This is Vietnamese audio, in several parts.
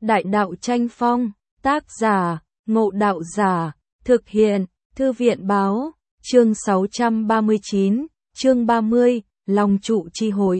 Đại đạo tranh phong, tác giả, Ngộ Đạo Giả, thực hiện, Thư viện báo, chương 639, chương 30, Long trụ chi hội.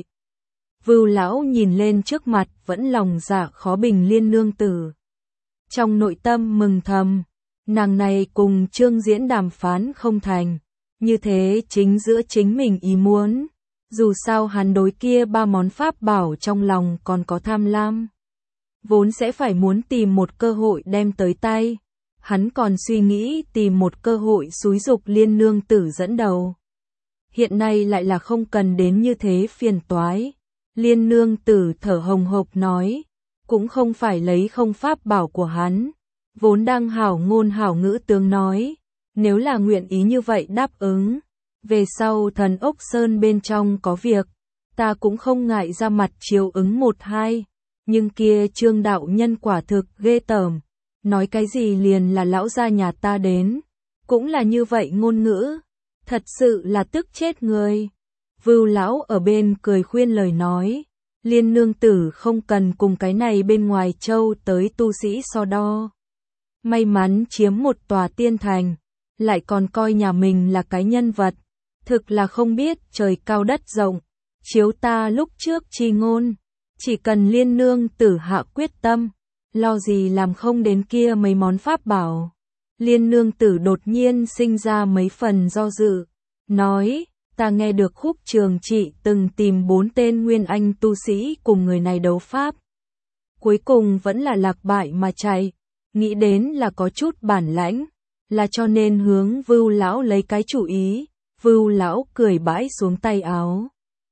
Vưu lão nhìn lên trước mặt vẫn lòng dạ khó bình Liên nương tử. Trong nội tâm mừng thầm, nàng này cùng Trương Diễn đàm phán không thành, như thế chính giữa chính mình ý muốn. Dù sao hắn đối kia ba món pháp bảo trong lòng còn có tham lam. Vốn sẽ phải muốn tìm một cơ hội đem tới tay. Hắn còn suy nghĩ tìm một cơ hội xúi giục Liên nương tử dẫn đầu. Hiện nay lại là không cần đến như thế phiền toái. Liên nương tử thở hồng hộc nói, cũng không phải lấy không pháp bảo của hắn. Vốn đang hảo ngôn hảo ngữ tướng nói, nếu là nguyện ý như vậy đáp ứng. Về sau Thần Ốc Sơn bên trong có việc, ta cũng không ngại ra mặt chiếu ứng một hai. Nhưng kia Trương đạo nhân quả thực ghê tởm, nói cái gì liền là lão gia nhà ta đến, cũng là như vậy ngôn ngữ, thật sự là tức chết người. Vưu lão ở bên cười khuyên lời nói, Liên nương tử không cần cùng cái này bên ngoài châu tới tu sĩ so đo. May mắn chiếm một tòa tiên thành, lại còn coi nhà mình là cái nhân vật, thực là không biết trời cao đất rộng, chiếu ta lúc trước chi ngôn. Chỉ cần Liên nương tử hạ quyết tâm, lo gì làm không đến kia mấy món pháp bảo. Liên nương tử đột nhiên sinh ra mấy phần do dự, nói, ta nghe được Khúc Trường Trị từng tìm 4 tên nguyên anh tu sĩ cùng người này đấu pháp. Cuối cùng vẫn là lạc bại mà chạy, nghĩ đến là có chút bản lãnh, là cho nên hướng Vưu lão lấy cái chủ ý. Vưu lão cười bãi xuống tay áo,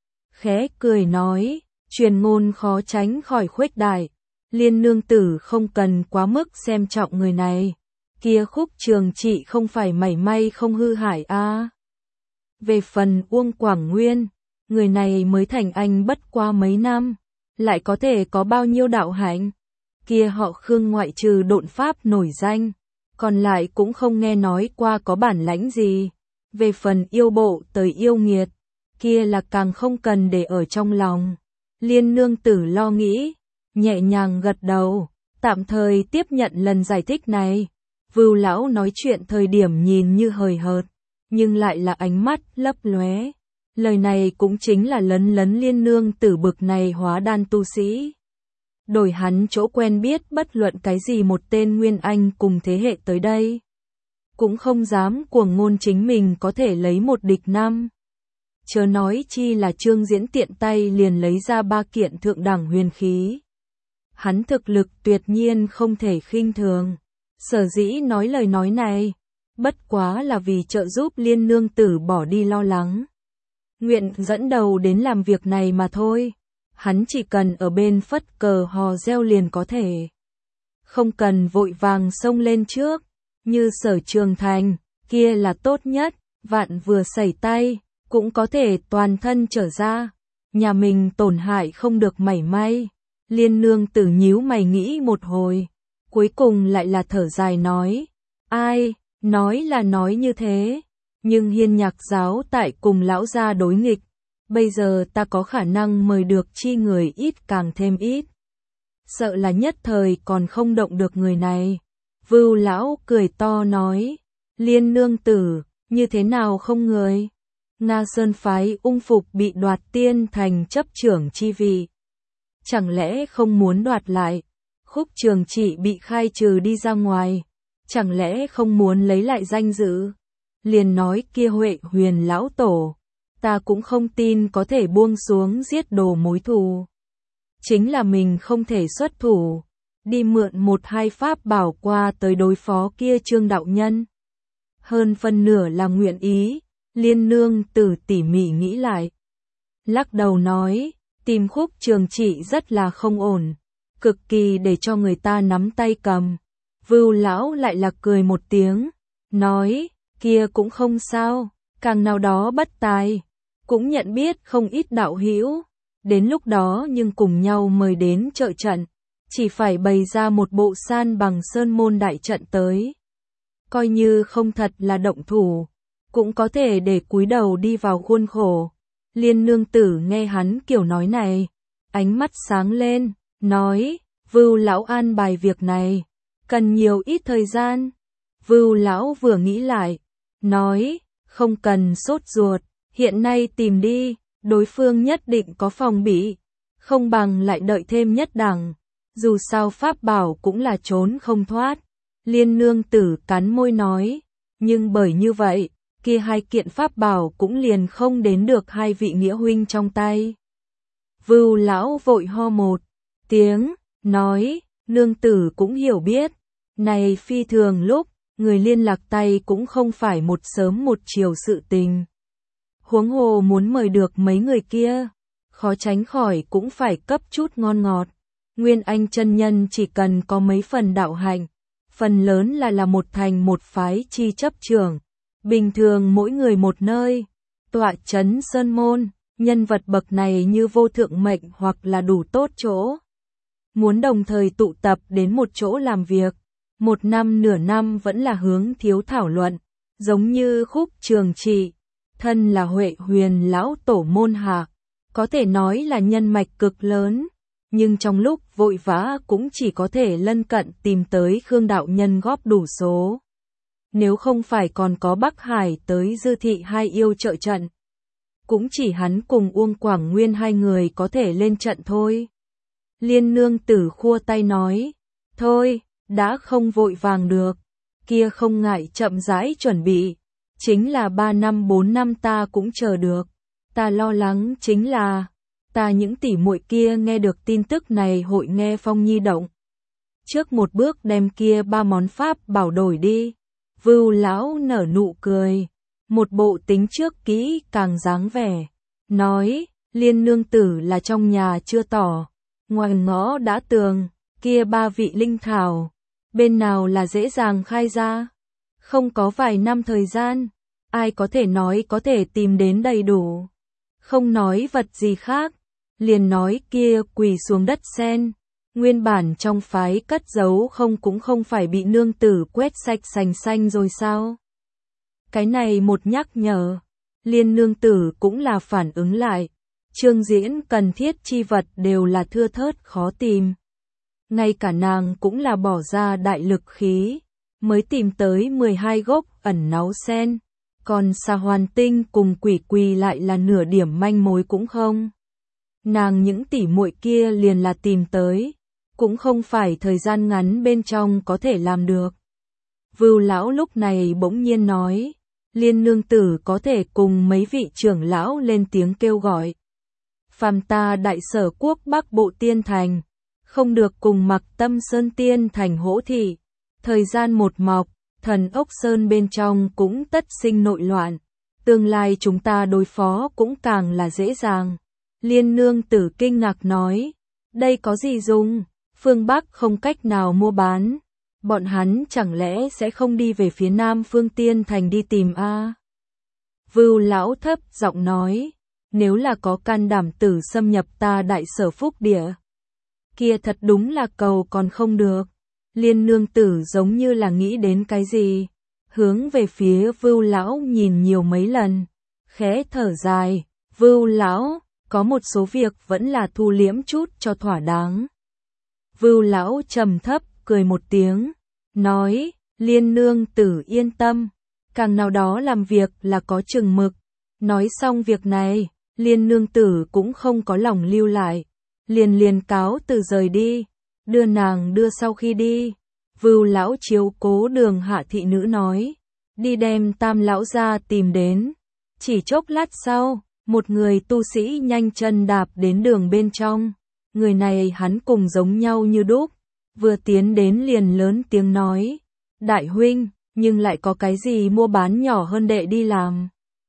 khẽ cười nói, truyền ngôn khó tránh khỏi khuếch đại, Liên nương tử không cần quá mức xem trọng người này, kia Khúc Trường Trị không phải mảy may không hư hại a. Về phần Uông Quảng Nguyên, người này mới thành anh bất qua mấy năm, lại có thể có bao nhiêu đạo hạnh, kia họ Khương ngoại trừ độn pháp nổi danh, còn lại cũng không nghe nói qua có bản lãnh gì. Về phần yêu bộ tới yêu nghiệt, kia là càng không cần để ở trong lòng. Liên nương tử lo nghĩ, nhẹ nhàng gật đầu, tạm thời tiếp nhận lần giải thích này. Vưu lão nói chuyện thời điểm nhìn như hời hợt, nhưng lại là ánh mắt lấp lóe. Lời này cũng chính là lấn lấn Liên nương tử bực này hóa đan tu sĩ. Đổi hắn chỗ quen biết bất luận cái gì một tên nguyên anh cùng thế hệ tới đây. Cũng không dám cuồng ngôn chính mình có thể lấy một địch năm. Chớ nói chi là Trương Diễn tiện tay liền lấy ra 3 kiện thượng đẳng huyền khí. Hắn thực lực tuyệt nhiên không thể khinh thường. Sở dĩ nói lời nói này, bất quá là vì trợ giúp Liên nương tử bỏ đi lo lắng. Nguyện dẫn đầu đến làm việc này mà thôi. Hắn chỉ cần ở bên phất cờ hò reo liền có thể. Không cần vội vàng xông lên trước. Như Sở Trường Thành, kia là tốt nhất, vạn vừa xảy tay, cũng có thể toàn thân trở ra. Nhà mình tổn hại không được mảy may. Liên nương tử nhíu mày nghĩ một hồi, cuối cùng lại là thở dài nói, ai, nói là nói như thế, nhưng Hiên Nhạc giáo tại cùng lão gia đối nghịch, bây giờ ta có khả năng mời được chi người ít càng thêm ít. Sợ là nhất thời còn không động được người này. Vưu lão cười to nói, Liên nương tử, như thế nào không người? Nga Sơn phái Ung Phục bị đoạt tiên thành chấp trưởng chi vị. Chẳng lẽ không muốn đoạt lại? Khúc Trường Trị bị khai trừ đi ra ngoài. Chẳng lẽ không muốn lấy lại danh dự? Liền nói kia Huệ Huyền lão tổ, ta cũng không tin có thể buông xuống giết đồ mối thù. Chính là mình không thể xuất thủ. Đi mượn 1-2 pháp bảo qua tới đối phó kia Trương đạo nhân. Hơn phân nửa là nguyện ý. Liên nương tử tỉ mỉ nghĩ lại, lắc đầu nói, tìm Khúc Trường Trị rất là không ổn, cực kỳ để cho người ta nắm tay cầm. Vưu lão lại là cười một tiếng, nói, kia cũng không sao, càng nào đó bất tài, cũng nhận biết không ít đạo hữu, đến lúc đó nhưng cùng nhau mời đến trợ trận. Chỉ phải bày ra một bộ san bằng sơn môn đại trận tới. Coi như không thật là động thủ, cũng có thể để cúi đầu đi vào khuôn khổ. Liên nương tử nghe hắn kiểu nói này, ánh mắt sáng lên, nói, Vưu lão an bài việc này, cần nhiều ít thời gian. Vưu lão vừa nghĩ lại, nói, không cần sốt ruột, hiện nay tìm đi, đối phương nhất định có phòng bị, không bằng lại đợi thêm nhất đẳng, dù sao pháp bảo cũng là trốn không thoát. Liên nương tử cắn môi nói, nhưng bởi như vậy, kia hai kiện pháp bảo cũng liền không đến được hai vị nghĩa huynh trong tay. Vưu lão vội ho một tiếng, nói, nương tử cũng hiểu biết, này phi thường lúc, người liên lạc tay cũng không phải một sớm một chiều sự tình. Huống hồ muốn mời được mấy người kia, khó tránh khỏi cũng phải cấp chút ngon ngọt. Nguyên Anh chân nhân chỉ cần có mấy phần đạo hạnh, phần lớn là một thành một phái chi chấp trưởng. Bình thường mỗi người một nơi, tọa chấn sơn môn, nhân vật bậc này như vô thượng mệnh hoặc là đủ tốt chỗ. Muốn đồng thời tụ tập đến một chỗ làm việc, một năm nửa năm vẫn là hướng thiếu thảo luận, giống như Khúc Trường Trị, thân là Huệ Huyền lão tổ môn hạ, có thể nói là nhân mạch cực lớn, nhưng trong lúc vội vã cũng chỉ có thể lân cận tìm tới Khương đạo nhân góp đủ số. Nếu không phải còn có Bắc Hải tới Dư Thị hai yêu trợ trận, cũng chỉ hắn cùng Uông Quảng Nguyên hai người có thể lên trận thôi. Liên nương tử khua tay nói, thôi, đã không vội vàng được, kia không ngại chậm rãi chuẩn bị, chính là 3 năm 4 năm ta cũng chờ được, ta lo lắng chính là, ta những tỷ muội kia nghe được tin tức này hội nghe phong nhi động. Trước một bước đem kia 3 món pháp bảo đổi đi. Vưu lão nở nụ cười, một bộ tính trước kỹ càng dáng vẻ, nói, Liên nương tử là trong nhà chưa tỏ, ngoài ngõ đã tường, kia 3 vị linh thảo, bên nào là dễ dàng khai ra, không có vài năm thời gian, ai có thể nói có thể tìm đến đầy đủ, không nói vật gì khác, liền nói kia quỳ xuống đất sen. Nguyên bản trong phái cất giấu không cũng không phải bị nương tử quét sạch sành xanh rồi sao? Cái này một nhắc nhở, Liên nương tử cũng là phản ứng lại, chương diễn cần thiết chi vật đều là thưa thớt khó tìm. Ngay cả nàng cũng là bỏ ra đại lực khí, mới tìm tới 12 gốc ẩn náu sen, còn Sa Hoàn Tinh cùng Quỷ Quỳ lại là nửa điểm manh mối cũng không. Nàng những tỷ muội kia liền là tìm tới, cũng không phải thời gian ngắn bên trong có thể làm được. Vưu lão lúc này bỗng nhiên nói, Liên nương tử có thể cùng mấy vị trưởng lão lên tiếng kêu gọi. Phàm ta đại sở quốc Bắc Bộ Tiên Thành, không được cùng Mặc Tâm Sơn Tiên Thành hỗ thị. Thời gian một mọc, Thần Ốc Sơn bên trong cũng tất sinh nội loạn. Tương lai chúng ta đối phó cũng càng là dễ dàng. Liên nương tử kinh ngạc nói, đây có gì dùng? Phương Bắc không cách nào mua bán, bọn hắn chẳng lẽ sẽ không đi về phía Nam Phương Tiên Thành đi tìm a? Vưu lão thấp giọng nói, nếu là có can đảm tử xâm nhập ta đại sở phúc địa, kia thật đúng là cầu còn không được. Liên nương tử giống như là nghĩ đến cái gì, hướng về phía Vưu lão nhìn nhiều mấy lần, khẽ thở dài, Vưu lão, có một số việc vẫn là thu liễm chút cho thỏa đáng. Vưu lão trầm thấp cười một tiếng, nói, Liên nương tử yên tâm, càng nào đó làm việc là có chừng mực. Nói xong việc này, Liên nương tử cũng không có lòng lưu lại, liền cáo từ rời đi, đưa nàng đưa sau khi đi. Vưu lão chiếu cố Đường hạ thị nữ nói, đi đem Tam lão ra tìm đến. Chỉ chốc lát sau, một người tu sĩ nhanh chân đạp đến đường bên trong. Người này hắn cùng giống nhau như đúc, vừa tiến đến liền lớn tiếng nói, đại huynh, nhưng lại có cái gì mua bán nhỏ hơn đệ đi làm.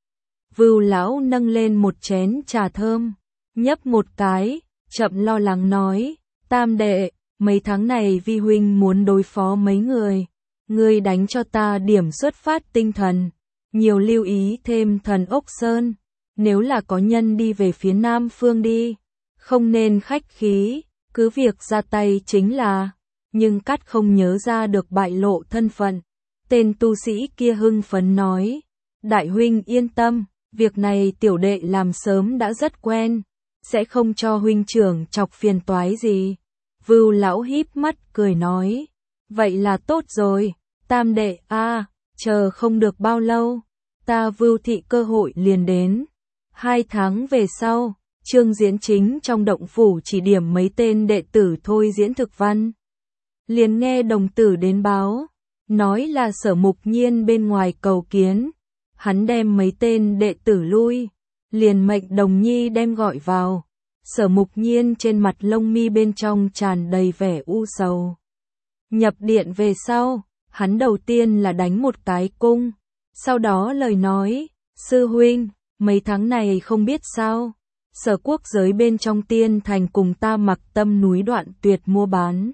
Vưu lão nâng lên một chén trà thơm, nhấp một cái, chậm lo lắng nói, Tam đệ, mấy tháng này vi huynh muốn đối phó mấy người, ngươi đánh cho ta điểm xuất phát tinh thần, nhiều lưu ý thêm Thần Ốc Sơn, nếu là có nhân đi về phía Nam Phương đi, không nên khách khí, cứ việc ra tay chính là, nhưng cắt không nhớ ra được bại lộ thân phận. Tên tu sĩ kia hưng phấn nói, đại huynh yên tâm, việc này tiểu đệ làm sớm đã rất quen, sẽ không cho huynh trưởng chọc phiền toái gì. Vưu lão híp mắt cười nói, vậy là tốt rồi, tam đệ a, chờ không được bao lâu, ta Vưu thị cơ hội liền đến. 2 tháng về sau, Trương Diễn chính trong động phủ chỉ điểm mấy tên đệ tử thôi diễn thực văn. Liền nghe đồng tử đến báo, nói là Sở Mục Nhiên bên ngoài cầu kiến, hắn đem mấy tên đệ tử lui, liền mệnh Đồng Nhi đem gọi vào. Sở Mục Nhiên trên mặt lông mi bên trong tràn đầy vẻ u sầu. Nhập điện về sau, hắn đầu tiên là đánh một cái cung, sau đó lời nói, sư huynh, mấy tháng này không biết sao, Sở Quốc giới bên trong Tiên Thành cùng ta Mặc Tâm núi đoạn tuyệt mua bán.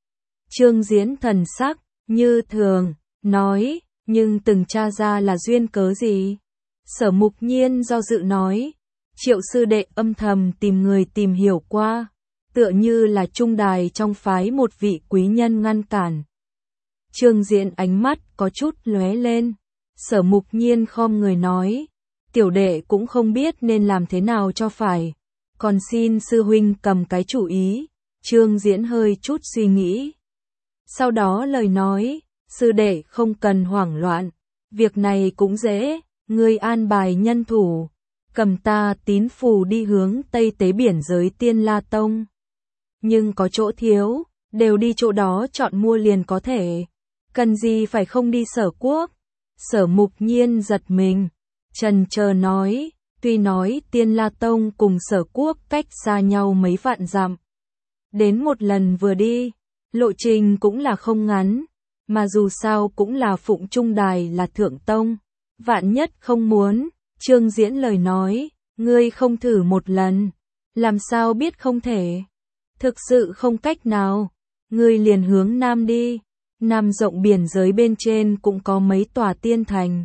Trương Diễn thần sắc, như thường, nói, nhưng từng tra ra là duyên cớ gì? Sở Mục Nhiên do dự nói, Triệu sư đệ âm thầm tìm người tìm hiểu qua, tựa như là trung đài trong phái một vị quý nhân ngăn cản. Trương Diễn ánh mắt có chút lóe lên, Sở Mục Nhiên khom người nói, tiểu đệ cũng không biết nên làm thế nào cho phải, còn xin sư huynh cầm cái chủ ý. Trương Diễn hơi chút suy nghĩ. Sau đó lời nói, sư đệ không cần hoảng loạn, việc này cũng dễ, ngươi an bài nhân thủ, cầm ta tín phù đi hướng Tây Tế Biển giới Tiên La Tông. Nhưng có chỗ thiếu, đều đi chỗ đó chọn mua liền có thể, cần gì phải không đi Sở Quốc. Sở Mục Nhiên giật mình, chần chờ nói, tuy nói Tiên La Tông cùng Sở Quốc cách xa nhau mấy vạn dặm, đến một lần vừa đi, lộ trình cũng là không ngắn, mà dù sao cũng là phụng trung đài là thượng tông, vạn nhất không muốn. Trương Diễn lời nói, ngươi không thử một lần, làm sao biết không thể, thực sự không cách nào, ngươi liền hướng Nam đi, Nam rộng biển giới bên trên cũng có mấy tòa tiên thành,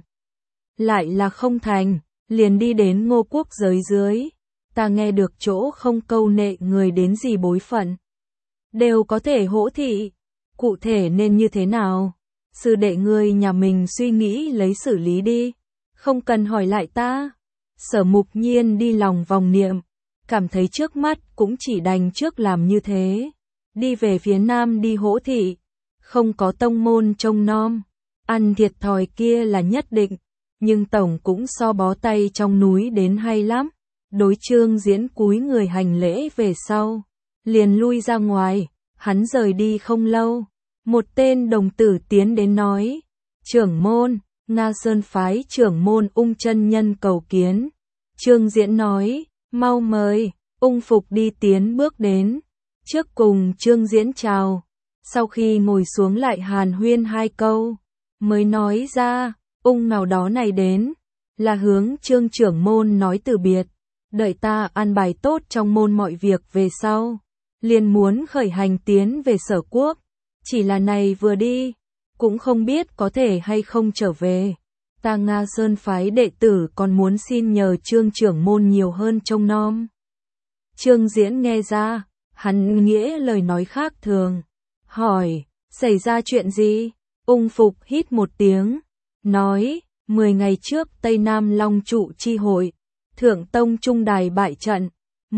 lại là không thành, liền đi đến Ngô Quốc giới dưới, ta nghe được chỗ không câu nệ người đến gì bối phận, đều có thể hỗ thị, cụ thể nên như thế nào, sư đệ ngươi nhà mình suy nghĩ lấy xử lý đi, không cần hỏi lại ta. Sở Mục Nhiên đi lòng vòng niệm, cảm thấy trước mắt cũng chỉ đành trước làm như thế, đi về phía Nam đi hỗ thị, không có tông môn trông nom, ăn thiệt thòi kia là nhất định, nhưng tổng cũng so bó tay trong núi đến hay lắm. Đối Trương Diễn cúi người hành lễ về sau, liền lui ra ngoài, hắn rời đi không lâu, một tên đồng tử tiến đến nói, trưởng môn, Nga Sơn phái trưởng môn Ung chân nhân cầu kiến. Trương Diễn nói, mau mời. Ung Phục đi tiến bước đến, trước cùng Trương Diễn chào, sau khi ngồi xuống lại hàn huyên 2 câu, mới nói ra, Ung nào đó này đến, là hướng Trương trưởng môn nói từ biệt, đợi ta an bài tốt trong môn mọi việc về sau, liền muốn khởi hành tiến về Sở Quốc, chỉ là này vừa đi, cũng không biết có thể hay không trở về. Ta Nga Sơn phái đệ tử còn muốn xin nhờ Trương trưởng môn nhiều hơn trông nom. Trương Diễn nghe ra, hắn nghĩa lời nói khác thường, hỏi, xảy ra chuyện gì? Ung Phục hít một tiếng, nói, 10 ngày trước Tây Nam Long trụ chi hội, Thượng Tông trung đài bại trận,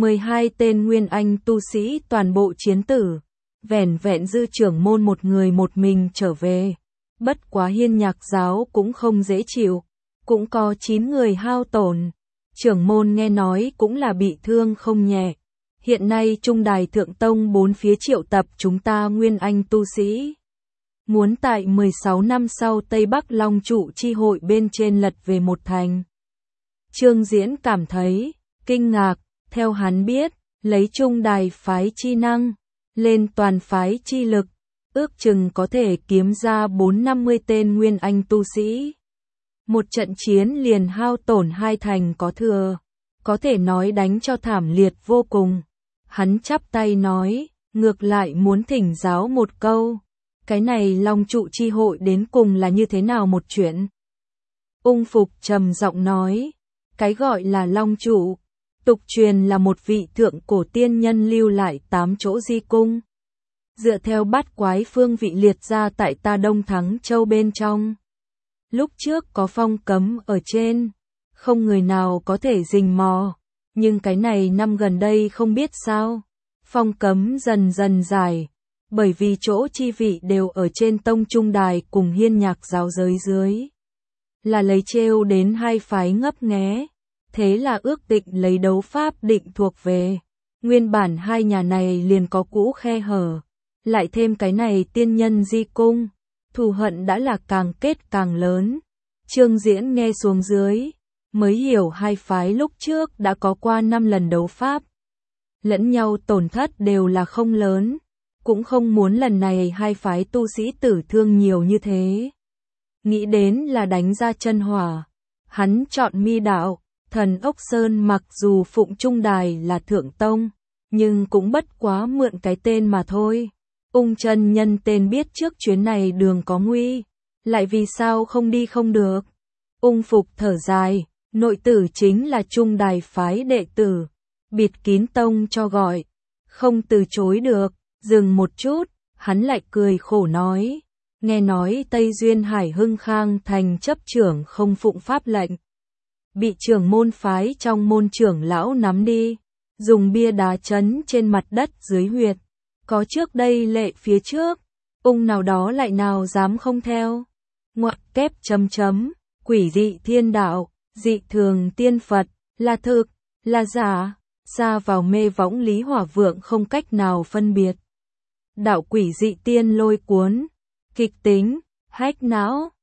12 tên nguyên anh tu sĩ toàn bộ chiến tử, vẻn vẹn dư trưởng môn một người một mình trở về. Bất quá Hiên Nhạc giáo cũng không dễ chịu, cũng có 9 người hao tổn. Trưởng môn nghe nói cũng là bị thương không nhẹ. Hiện nay trung đài Thượng Tông 4 phía triệu tập chúng ta nguyên anh tu sĩ, muốn tại 16 năm sau Tây Bắc Long trụ chi hội bên trên lật về một thành. Trương Diễn cảm thấy kinh ngạc, theo hắn biết, lấy trung đài phái chi năng, lên toàn phái chi lực, ước chừng có thể kiếm ra 4-50 tên nguyên anh tu sĩ. Một trận chiến liền hao tổn 2 thành có thừa, có thể nói đánh cho thảm liệt vô cùng. Hắn chắp tay nói, ngược lại muốn thỉnh giáo một câu, cái này Long trụ chi hội đến cùng là như thế nào một chuyện? Ung Phục trầm giọng nói, cái gọi là Long trụ, tục truyền là một vị thượng cổ tiên nhân lưu lại 8 chỗ di cung. Dựa theo bát quái phương vị liệt ra tại ta Đông Thắng Châu bên trong. Lúc trước có phong cấm ở trên, không người nào có thể rình mò, nhưng cái này năm gần đây không biết sao, phong cấm dần dần giải, bởi vì chỗ chi vị đều ở trên tông trung đài cùng hiên nhạc giáo giới dưới. Là lấy trêu đến hai phái ngấp nghé, thế là ước định lấy đấu pháp định thuộc về. Nguyên bản hai nhà này liền có cũ khe hở, lại thêm cái này tiên nhân di cung, thù hận đã là càng kết càng lớn. Trương Diễn nghe xuống dưới, mới hiểu hai phái lúc trước đã có qua 5 lần đấu pháp. Lẫn nhau tổn thất đều là không lớn, cũng không muốn lần này hai phái tu sĩ tử thương nhiều như thế. Nghĩ đến là đánh ra chân hỏa, hắn chọn Mi đạo. Thần Ốc Sơn mặc dù phụng trung đài là thượng tông, nhưng cũng bất quá mượn cái tên mà thôi. Ung chân nhân tên biết trước chuyến này đường có nguy, lại vì sao không đi không được. Ung Phục thở dài, nội tử chính là trung đài phái đệ tử, bịt kín tông cho gọi, không từ chối được. Dừng một chút, hắn lại cười khổ nói, nghe nói Tây Duyên Hải Hưng Khang thành chấp trưởng không phụng pháp lệnh, bị trưởng môn phái trong môn trưởng lão nắm đi, dùng bia đá chấn trên mặt đất dưới huyệt. Có trước đây lệ phía trước, ung nào đó lại nào dám không theo. Ngoặc kép chấm chấm, quỷ dị thiên đạo, dị thường tiên Phật, là thực, là giả, xa vào mê võng Lý Hỏa Vượng không cách nào phân biệt. Đạo quỷ dị tiên lôi cuốn, kịch tính, hách não.